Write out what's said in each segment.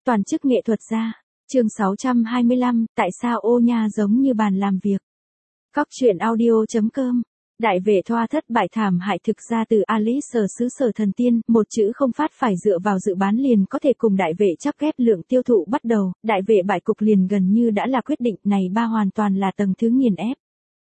Toàn chức nghệ thuật gia. Chương 625, tại sao ô nha giống như bàn làm việc. Cóc truyện audio.com. Đại vệ thoa thất bại thảm hại thực ra từ Alice xứ sở thần tiên, một chữ không phát phải dựa vào dự bán liền có thể cùng đại vệ chắc ghép lượng tiêu thụ bắt đầu, đại vệ bại cục liền gần như đã là quyết định, này ba hoàn toàn là tầng thứ nghiền ép.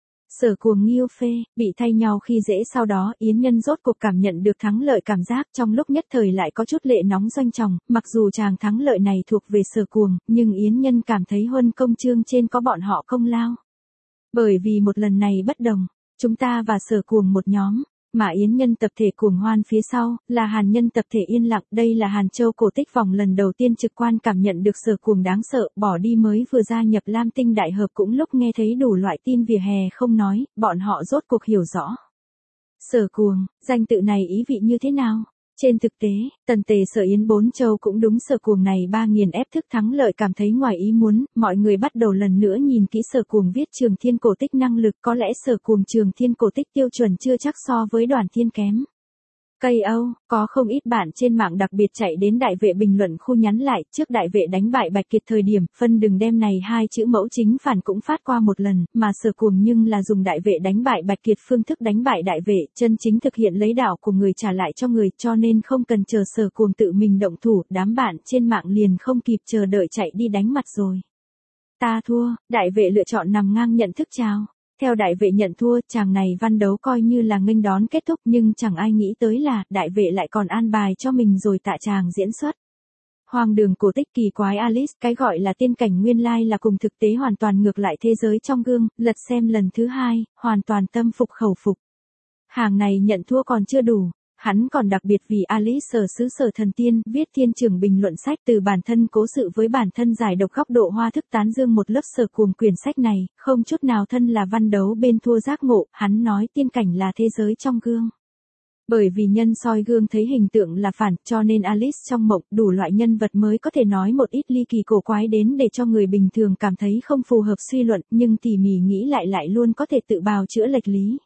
Sở Cuồng Nghiêu Phê, bị thay nhau khi dễ sau đó Yến Nhân rốt cuộc cảm nhận được thắng lợi cảm giác trong lúc nhất thời lại có chút lệ nóng doanh tròng, mặc dù chàng thắng lợi này thuộc về Sở Cuồng, nhưng Yến Nhân cảm thấy huân công chương trên có bọn họ công lao. Bởi vì một lần này bất đồng, chúng ta và Sở Cuồng một nhóm, mà Yến Nhân tập thể cuồng hoan phía sau, là Hàn Nhân tập thể yên lặng, đây là Hàn Châu cổ tích vòng lần đầu tiên trực quan cảm nhận được Sở Cuồng đáng sợ, bỏ đi mới vừa gia nhập Lam Tinh đại hợp cũng lúc nghe thấy đủ loại tin vỉa hè không nói, bọn họ rốt cuộc hiểu rõ. Sở Cuồng, danh tự này ý vị như thế nào? Trên thực tế, Tần Tề Sở Yến bốn châu cũng đúng Sở Cuồng này ba nghiền ép thức thắng lợi cảm thấy ngoài ý muốn, mọi người bắt đầu lần nữa nhìn kỹ Sở Cuồng viết Trường Thiên cổ tích năng lực, có lẽ Sở Cuồng Trường Thiên cổ tích tiêu chuẩn chưa chắc so với Đoàn Thiên kém. Cây Âu, có không ít bạn trên mạng đặc biệt chạy đến đại vệ bình luận khu nhắn lại, trước đại vệ đánh bại Bạch Kiệt thời điểm, phân đừng đem này hai chữ mẫu chính phản cũng phát qua một lần, mà Sở Cuồng nhưng là dùng đại vệ đánh bại Bạch Kiệt phương thức đánh bại đại vệ, chân chính thực hiện lấy đạo của người trả lại cho người, cho nên không cần chờ Sở Cuồng tự mình động thủ, đám bạn trên mạng liền không kịp chờ đợi chạy đi đánh mặt rồi. Ta thua, đại vệ lựa chọn nằm ngang nhận thức chào. Theo đại vệ nhận thua, chàng này văn đấu coi như là nghênh đón kết thúc nhưng chẳng ai nghĩ tới là đại vệ lại còn an bài cho mình rồi tạ chàng diễn xuất. Hoang đường cổ tích kỳ quái Alice, cái gọi là tiên cảnh nguyên lai là cùng thực tế hoàn toàn ngược lại thế giới trong gương, lật xem lần thứ hai, hoàn toàn tâm phục khẩu phục. Hàng này nhận thua còn chưa đủ. Hắn còn đặc biệt vì Alice xứ sở thần tiên, viết thiên trường bình luận sách từ bản thân cố sự với bản thân giải độc góc độ hoa thức tán dương một lớp Sở Cuồng quyển sách này, không chút nào thân là văn đấu bên thua giác ngộ, hắn nói tiên cảnh là thế giới trong gương. Bởi vì nhân soi gương thấy hình tượng là phản, cho nên Alice trong mộng đủ loại nhân vật mới có thể nói một ít ly kỳ cổ quái đến để cho người bình thường cảm thấy không phù hợp suy luận, nhưng tỉ mỉ nghĩ lại luôn có thể tự bào chữa lệch lý.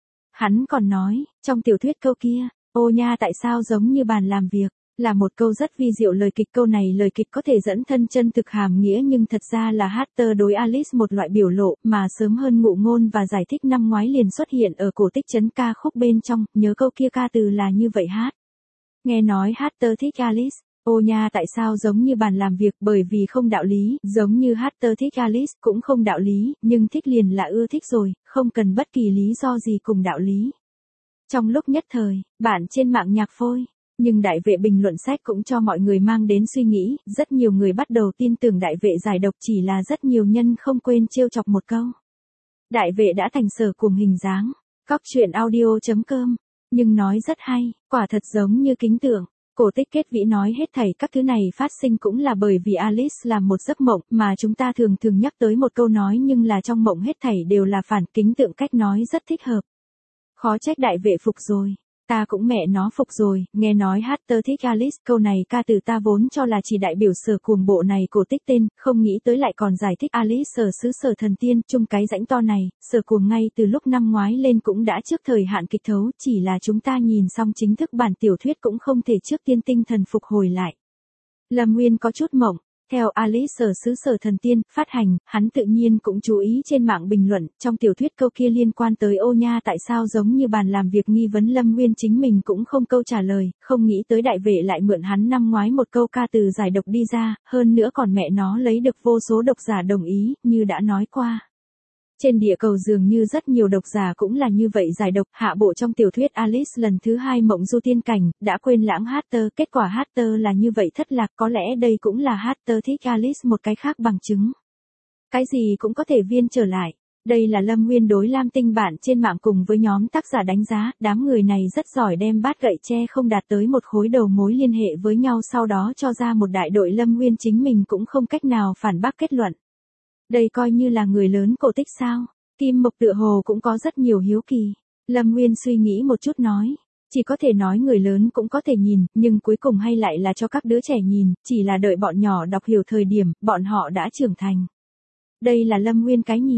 Hắn còn nói, trong tiểu thuyết câu kia, ô nha tại sao giống như bàn làm việc, là một câu rất vi diệu lời kịch, câu này lời kịch có thể dẫn thân chân thực hàm nghĩa nhưng thật ra là Hatter đối Alice một loại biểu lộ mà sớm hơn ngụ ngôn và giải thích năm ngoái liền xuất hiện ở cổ tích trấn ca khúc bên trong, nhớ câu kia ca từ là như vậy hát. Nghe nói Hatter thích Alice, ô nha tại sao giống như bàn làm việc bởi vì không đạo lý, giống như Hatter thích Alice cũng không đạo lý, nhưng thích liền là ưa thích rồi, không cần bất kỳ lý do gì cùng đạo lý. Trong lúc nhất thời, bạn trên mạng nhạc phôi, nhưng đại vệ bình luận sách cũng cho mọi người mang đến suy nghĩ, rất nhiều người bắt đầu tin tưởng đại vệ giải độc chỉ là rất nhiều nhân không quên trêu chọc một câu. Đại vệ đã thành Sở Cuồng hình dáng, cóc truyện audio.com, nhưng nói rất hay, quả thật giống như kính tưởng. Cổ tích kết vĩ nói hết thảy các thứ này phát sinh cũng là bởi vì Alice làm một giấc mộng mà chúng ta thường nhắc tới một câu nói nhưng là trong mộng hết thảy đều là phản, kính tượng cách nói rất thích hợp. Khó trách đại vệ phục rồi. Ta cũng mẹ nó phục rồi, nghe nói Hatter thích Alice, câu này ca từ ta vốn cho là chỉ đại biểu Sở Cuồng bộ này cổ tích tên, không nghĩ tới lại còn giải thích Alice xứ sở thần tiên, chung cái rãnh to này, Sở Cuồng ngay từ lúc năm ngoái lên cũng đã trước thời hạn kịch thấu, chỉ là chúng ta nhìn xong chính thức bản tiểu thuyết cũng không thể trước tiên tinh thần phục hồi lại. Lâm Nguyên có chút mộng. Theo Alice xứ sở thần tiên, phát hành, hắn tự nhiên cũng chú ý trên mạng bình luận, trong tiểu thuyết câu kia liên quan tới ô nha tại sao giống như bàn làm việc nghi vấn Lâm Nguyên chính mình cũng không câu trả lời, không nghĩ tới đại vệ lại mượn hắn năm ngoái một câu ca từ giải độc đi ra, hơn nữa còn mẹ nó lấy được vô số độc giả đồng ý, như đã nói qua. Trên địa cầu dường như rất nhiều độc giả cũng là như vậy giải độc, hạ bộ trong tiểu thuyết Alice lần thứ hai mộng du tiên cảnh, đã quên lãng Hatter, kết quả Hatter là như vậy thất lạc, có lẽ đây cũng là Hatter thích Alice một cái khác bằng chứng. Cái gì cũng có thể viên trở lại. Đây là Lâm Nguyên đối Lam Tinh bạn trên mạng cùng với nhóm tác giả đánh giá, đám người này rất giỏi đem bát gậy tre không đạt tới một khối đầu mối liên hệ với nhau sau đó cho ra một đại đội. Lâm Nguyên chính mình cũng không cách nào phản bác kết luận. Đây coi như là người lớn cổ tích sao? Kim Mộc tựa hồ cũng có rất nhiều hiếu kỳ. Lâm Nguyên suy nghĩ một chút nói. Chỉ có thể nói người lớn cũng có thể nhìn, nhưng cuối cùng hay lại là cho các đứa trẻ nhìn, chỉ là đợi bọn nhỏ đọc hiểu thời điểm, bọn họ đã trưởng thành. Đây là Lâm Nguyên cái nhìn.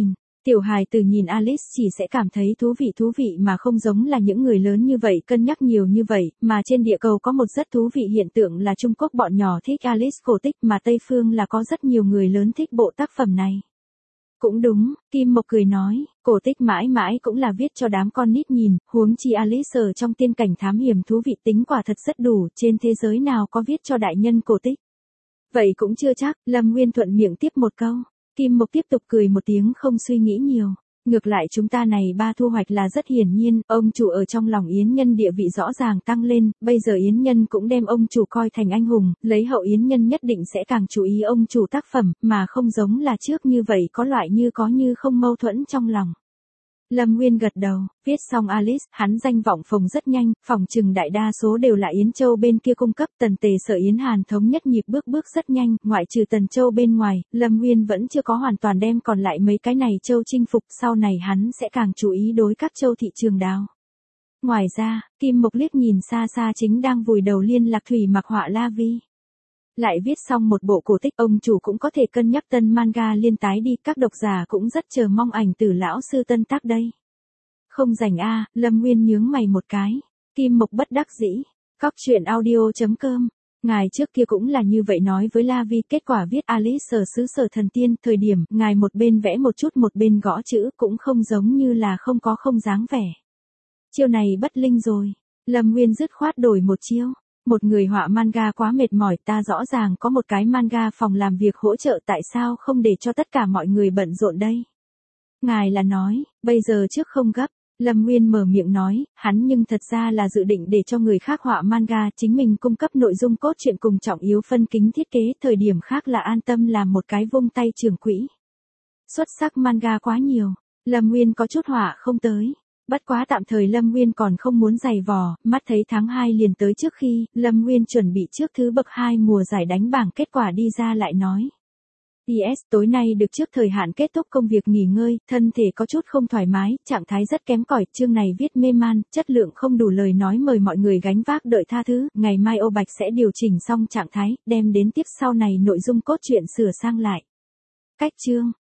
Tiểu hài tử nhìn Alice chỉ sẽ cảm thấy thú vị mà không giống là những người lớn như vậy cân nhắc nhiều như vậy, mà trên địa cầu có một rất thú vị hiện tượng là Trung Quốc bọn nhỏ thích Alice cổ tích mà Tây Phương là có rất nhiều người lớn thích bộ tác phẩm này. Cũng đúng, Kim Mộc cười nói, cổ tích mãi mãi cũng là viết cho đám con nít nhìn, huống chi Alice ở trong tiên cảnh thám hiểm thú vị tính quả thật rất đủ, trên thế giới nào có viết cho đại nhân cổ tích. Vậy cũng chưa chắc, Lâm Nguyên thuận miệng tiếp một câu. Kim Mộc tiếp tục cười một tiếng không suy nghĩ nhiều. Ngược lại chúng ta này ba thu hoạch là rất hiển nhiên, ông chủ ở trong lòng Yến Nhân địa vị rõ ràng tăng lên, bây giờ Yến Nhân cũng đem ông chủ coi thành anh hùng, lấy hậu Yến Nhân nhất định sẽ càng chú ý ông chủ tác phẩm, mà không giống là trước như vậy có loại như có như không mâu thuẫn trong lòng. Lâm Nguyên gật đầu, viết xong Alice, hắn danh vọng phồng rất nhanh, phỏng chừng đại đa số đều là Yến Châu bên kia cung cấp, Tần Tề Sở Yến Hàn thống nhất nhịp bước rất nhanh, ngoại trừ Tần Châu bên ngoài, Lâm Nguyên vẫn chưa có hoàn toàn đem còn lại mấy cái này châu chinh phục, sau này hắn sẽ càng chú ý đối các châu thị trường đào. Ngoài ra, Kim Mộc liếc nhìn xa xa chính đang vùi đầu liên lạc thủy mặc họa La Vi. Lại viết xong một bộ cổ tích, ông chủ cũng có thể cân nhắc tân manga liên tái đi, các độc giả cũng rất chờ mong ảnh từ lão sư tân tác đây. Không rảnh a, Lâm Nguyên nhướng mày một cái. Kim Mộc bất đắc dĩ. Cóc truyện audio.com. Ngài trước kia cũng là như vậy nói với La Vi, kết quả viết Alice ở xứ sở thần tiên, thời điểm, ngài một bên vẽ một chút một bên gõ chữ cũng không giống như là không có không dáng vẻ. Chiêu này bất linh rồi. Lâm Nguyên dứt khoát đổi một chiêu. Một người họa manga quá mệt mỏi, ta rõ ràng có một cái manga phòng làm việc hỗ trợ, tại sao không để cho tất cả mọi người bận rộn đây? Ngài là nói, bây giờ trước không gấp. Lâm Nguyên mở miệng nói, hắn nhưng thật ra là dự định để cho người khác họa manga, chính mình cung cấp nội dung cốt truyện cùng trọng yếu phân kính thiết kế, thời điểm khác là an tâm làm một cái vung tay trưởng quỹ. Xuất sắc manga quá nhiều, Lâm Nguyên có chút họa không tới. Bất quá tạm thời Lâm Nguyên còn không muốn giày vò, mắt thấy tháng 2 liền tới trước khi, Lâm Nguyên chuẩn bị trước thứ bậc 2 mùa giải đánh bảng kết quả đi ra lại nói. PS tối nay được trước thời hạn kết thúc công việc nghỉ ngơi, thân thể có chút không thoải mái, trạng thái rất kém cỏi, chương này viết mê man, chất lượng không đủ lời nói mời mọi người gánh vác đợi tha thứ, ngày mai Ô Bạch sẽ điều chỉnh xong trạng thái, đem đến tiếp sau này nội dung cốt truyện sửa sang lại. Cách chương